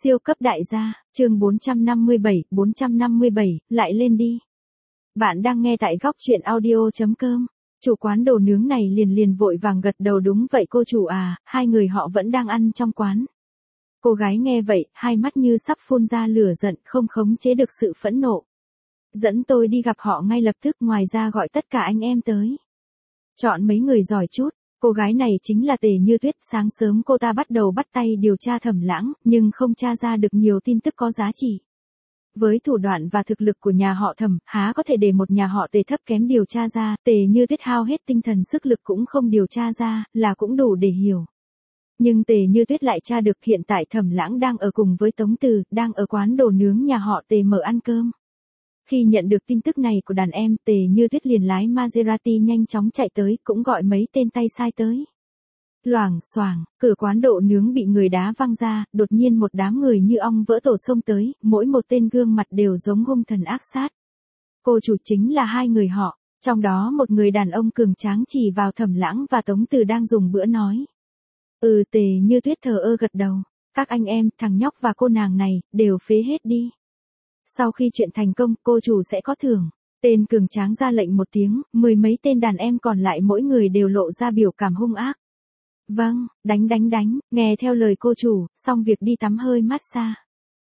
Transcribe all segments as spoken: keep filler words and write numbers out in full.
Siêu cấp đại gia, chương bốn trăm năm mươi bảy, bốn trăm năm mươi bảy, lại lên đi. Bạn đang nghe tại góc truyện audio chấm com. Chủ quán đồ nướng này liền liền vội vàng gật đầu đúng vậy cô chủ à, hai người họ vẫn đang ăn trong quán. Cô gái nghe vậy, hai mắt như sắp phun ra lửa giận, không khống chế được sự phẫn nộ. Dẫn tôi đi gặp họ ngay lập tức, ngoài ra gọi tất cả anh em tới. Chọn mấy người giỏi chút. Cô gái này chính là Tề Như Tuyết, sáng sớm cô ta bắt đầu bắt tay điều tra Thẩm Lãng, nhưng không tra ra được nhiều tin tức có giá trị. Với thủ đoạn và thực lực của nhà họ Thẩm, há có thể để một nhà họ Tề thấp kém điều tra ra, Tề Như Tuyết hao hết tinh thần sức lực cũng không điều tra ra, là cũng đủ để hiểu. Nhưng Tề Như Tuyết lại tra được hiện tại Thẩm Lãng đang ở cùng với Tống Từ, đang ở quán đồ nướng nhà họ Tề mở ăn cơm. Khi nhận được tin tức này của đàn em, Tề Như Tuyết liền lái Maserati nhanh chóng chạy tới, cũng gọi mấy tên tay sai tới. Loảng xoảng, cửa quán đồ nướng bị người đá văng ra, đột nhiên một đám người như ong vỡ tổ xông tới, mỗi một tên gương mặt đều giống hung thần ác sát. Cô chủ chính là hai người họ, trong đó một người đàn ông cường tráng chỉ vào Thẩm Lãng và Tống Từ đang dùng bữa nói. Ừ, Tề Như Tuyết thờ ơ gật đầu, các anh em, thằng nhóc và cô nàng này, đều phế hết đi. Sau khi chuyện thành công, cô chủ sẽ có thưởng. Tên cường tráng ra lệnh một tiếng, mười mấy tên đàn em còn lại mỗi người đều lộ ra biểu cảm hung ác. Vâng, đánh đánh đánh, nghe theo lời cô chủ, xong việc đi tắm hơi massage.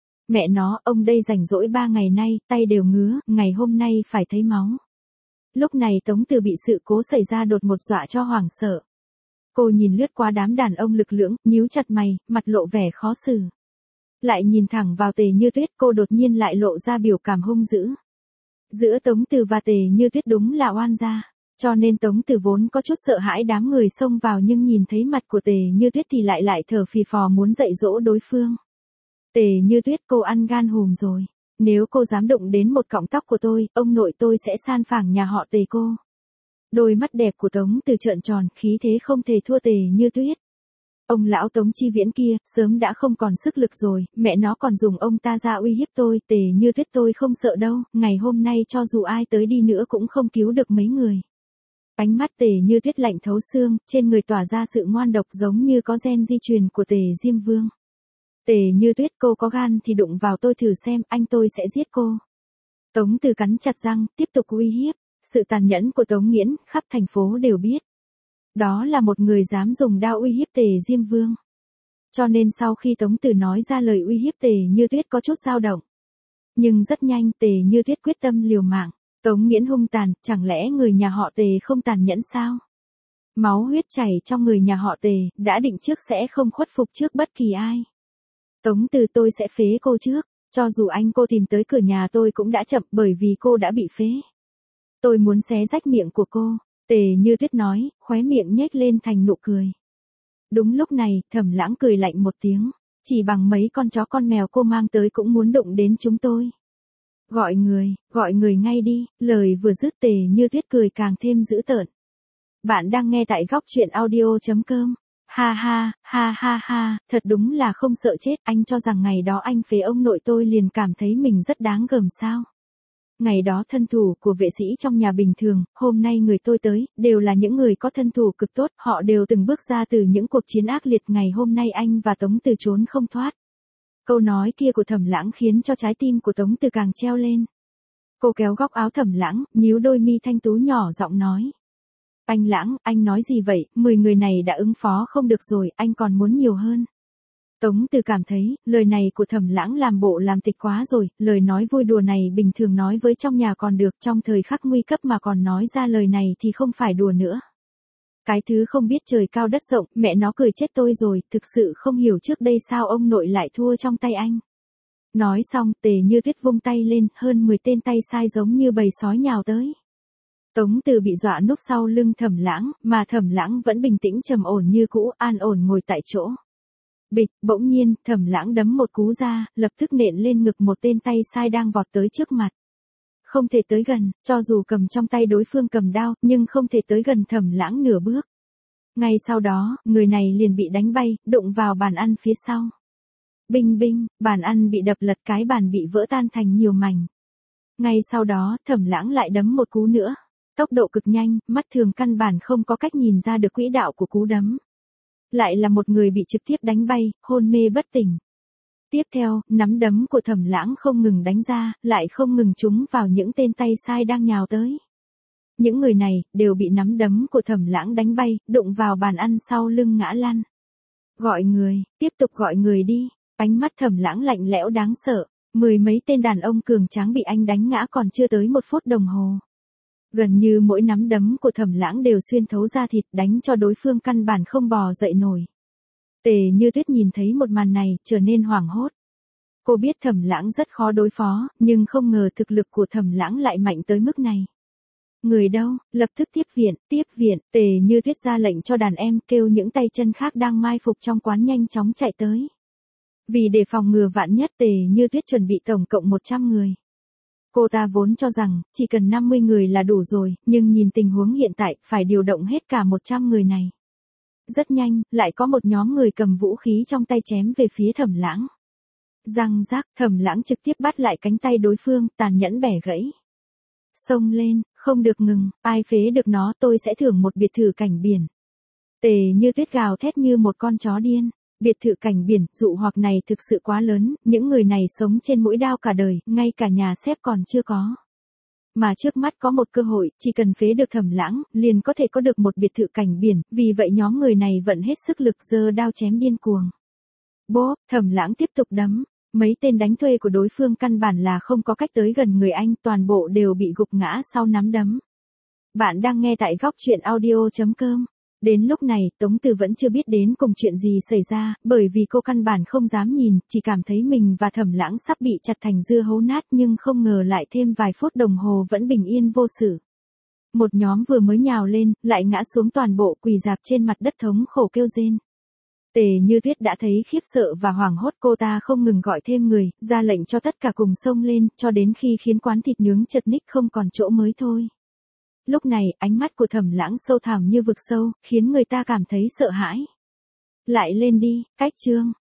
Mẹ nó, ông đây rảnh rỗi ba ngày nay, tay đều ngứa, ngày hôm nay phải thấy máu. Lúc này Tống Từ bị sự cố xảy ra đột ngột dọa cho hoảng sợ. Cô nhìn lướt qua đám đàn ông lực lưỡng, nhíu chặt mày, mặt lộ vẻ khó xử. Lại nhìn thẳng vào Tề Như Tuyết, cô đột nhiên lại lộ ra biểu cảm hung dữ. Giữa Tống Từ và Tề Như Tuyết đúng là oan gia, cho nên Tống Từ vốn có chút sợ hãi đám người xông vào nhưng nhìn thấy mặt của Tề Như Tuyết thì lại lại thở phì phò muốn dạy dỗ đối phương. Tề Như Tuyết, cô ăn gan hùm rồi. Nếu cô dám đụng đến một cọng tóc của tôi, ông nội tôi sẽ san phẳng nhà họ Tề cô. Đôi mắt đẹp của Tống Từ trợn tròn, khí thế không thể thua Tề Như Tuyết. Ông lão Tống Chi Viễn kia, sớm đã không còn sức lực rồi, mẹ nó còn dùng ông ta ra uy hiếp tôi, Tề Như Tuyết tôi không sợ đâu, ngày hôm nay cho dù ai tới đi nữa cũng không cứu được mấy người. Ánh mắt Tề Như Tuyết lạnh thấu xương, trên người tỏa ra sự ngoan độc giống như có gen di truyền của Tề Diêm Vương. Tề Như Tuyết, cô có gan thì đụng vào tôi thử xem, anh tôi sẽ giết cô. Tống Từ cắn chặt răng, tiếp tục uy hiếp, sự tàn nhẫn của Tống Nghiễn, khắp thành phố đều biết. Đó là một người dám dùng đao uy hiếp Tề Diêm Vương. Cho nên sau khi Tống Từ nói ra lời uy hiếp, Tề Như Tuyết có chút dao động. Nhưng rất nhanh Tề Như Tuyết quyết tâm liều mạng. Tống Nghiễn hung tàn, chẳng lẽ người nhà họ Tề không tàn nhẫn sao? Máu huyết chảy trong người nhà họ Tề, đã định trước sẽ không khuất phục trước bất kỳ ai. Tống Từ, tôi sẽ phế cô trước, cho dù anh cô tìm tới cửa nhà tôi cũng đã chậm bởi vì cô đã bị phế. Tôi muốn xé rách miệng của cô. Tề Như Tuyết nói, khóe miệng nhếch lên thành nụ cười. Đúng lúc này, Thẩm Lãng cười lạnh một tiếng, chỉ bằng mấy con chó con mèo cô mang tới cũng muốn đụng đến chúng tôi. Gọi người, gọi người ngay đi, lời vừa dứt Tề Như Tuyết cười càng thêm dữ tợn. Bạn đang nghe tại góc truyện audio chấm com. Ha ha, ha ha ha, thật đúng là không sợ chết, anh cho rằng ngày đó anh phế ông nội tôi liền cảm thấy mình rất đáng gờm sao? Ngày đó thân thủ của vệ sĩ trong nhà bình thường, hôm nay người tôi tới, đều là những người có thân thủ cực tốt, họ đều từng bước ra từ những cuộc chiến ác liệt, ngày hôm nay anh và Tống Từ trốn không thoát. Câu nói kia của Thẩm Lãng khiến cho trái tim của Tống Từ càng treo lên. Cô kéo góc áo Thẩm Lãng, nhíu đôi mi thanh tú nhỏ giọng nói. Anh Lãng, anh nói gì vậy, mười người này đã ứng phó không được rồi, anh còn muốn nhiều hơn. Tống Từ cảm thấy, lời này của Thẩm Lãng làm bộ làm tịch quá rồi, lời nói vui đùa này bình thường nói với trong nhà còn được, trong thời khắc nguy cấp mà còn nói ra lời này thì không phải đùa nữa. Cái thứ không biết trời cao đất rộng, mẹ nó cười chết tôi rồi, thực sự không hiểu trước đây sao ông nội lại thua trong tay anh. Nói xong, Tề Như Tuyết vung tay lên, hơn mười tên tay sai giống như bầy sói nhào tới. Tống Từ bị dọa núp sau lưng Thẩm Lãng, mà Thẩm Lãng vẫn bình tĩnh trầm ổn như cũ, an ổn ngồi tại chỗ. Bịch, bỗng nhiên, Thẩm Lãng đấm một cú ra, lập tức nện lên ngực một tên tay sai đang vọt tới trước mặt. Không thể tới gần, cho dù cầm trong tay đối phương cầm đao, nhưng không thể tới gần Thẩm Lãng nửa bước. Ngay sau đó, người này liền bị đánh bay, đụng vào bàn ăn phía sau. Binh binh, bàn ăn bị đập lật, cái bàn bị vỡ tan thành nhiều mảnh. Ngay sau đó, Thẩm Lãng lại đấm một cú nữa. Tốc độ cực nhanh, mắt thường căn bản không có cách nhìn ra được quỹ đạo của cú đấm. Lại là một người bị trực tiếp đánh bay, hôn mê bất tỉnh. Tiếp theo, nắm đấm của Thẩm Lãng không ngừng đánh ra, lại không ngừng trúng vào những tên tay sai đang nhào tới. Những người này, đều bị nắm đấm của Thẩm Lãng đánh bay, đụng vào bàn ăn sau lưng ngã lăn. Gọi người, tiếp tục gọi người đi. Ánh mắt Thẩm Lãng lạnh lẽo đáng sợ. Mười mấy tên đàn ông cường tráng bị anh đánh ngã còn chưa tới một phút đồng hồ. Gần như mỗi nắm đấm của Thẩm Lãng đều xuyên thấu da thịt, đánh cho đối phương căn bản không bò dậy nổi. Tề Như Tuyết nhìn thấy một màn này, trở nên hoảng hốt. Cô biết Thẩm Lãng rất khó đối phó, nhưng không ngờ thực lực của Thẩm Lãng lại mạnh tới mức này. Người đâu, lập tức tiếp viện, tiếp viện. Tề Như Tuyết ra lệnh cho đàn em, kêu những tay chân khác đang mai phục trong quán nhanh chóng chạy tới. Vì để phòng ngừa vạn nhất, Tề Như Tuyết chuẩn bị tổng cộng một trăm người. Cô ta vốn cho rằng, chỉ cần năm mươi người là đủ rồi, nhưng nhìn tình huống hiện tại, phải điều động hết cả một trăm người này. Rất nhanh, lại có một nhóm người cầm vũ khí trong tay chém về phía Thẩm Lãng. Răng rác, Thẩm Lãng trực tiếp bắt lại cánh tay đối phương, tàn nhẫn bẻ gãy. Xông lên, không được ngừng, ai phế được nó tôi sẽ thưởng một biệt thự cảnh biển. Tề Như Tuyết gào thét như một con chó điên. Biệt thự cảnh biển, dụ hoặc này thực sự quá lớn, những người này sống trên mũi đao cả đời, ngay cả nhà xếp còn chưa có. Mà trước mắt có một cơ hội, chỉ cần phế được Thẩm Lãng, liền có thể có được một biệt thự cảnh biển, vì vậy nhóm người này vận hết sức lực giơ đao chém điên cuồng. Bố, Thẩm Lãng tiếp tục đấm, mấy tên đánh thuê của đối phương căn bản là không có cách tới gần người anh, toàn bộ đều bị gục ngã sau nắm đấm. Bạn đang nghe tại góc truyện audio chấm com. Đến lúc này, Tống Từ vẫn chưa biết đến cùng chuyện gì xảy ra, bởi vì cô căn bản không dám nhìn, chỉ cảm thấy mình và Thẩm Lãng sắp bị chặt thành dưa hấu nát nhưng không ngờ lại thêm vài phút đồng hồ vẫn bình yên vô sự. Một nhóm vừa mới nhào lên, lại ngã xuống toàn bộ quỳ rạp trên mặt đất thống khổ kêu rên. Tề Như Tuyết đã thấy khiếp sợ và hoảng hốt, cô ta không ngừng gọi thêm người, ra lệnh cho tất cả cùng xông lên, cho đến khi khiến quán thịt nướng chật ních không còn chỗ mới thôi. Lúc này, ánh mắt của Thẩm Lãng sâu thẳm như vực sâu, khiến người ta cảm thấy sợ hãi. Lại lên đi, cách chương.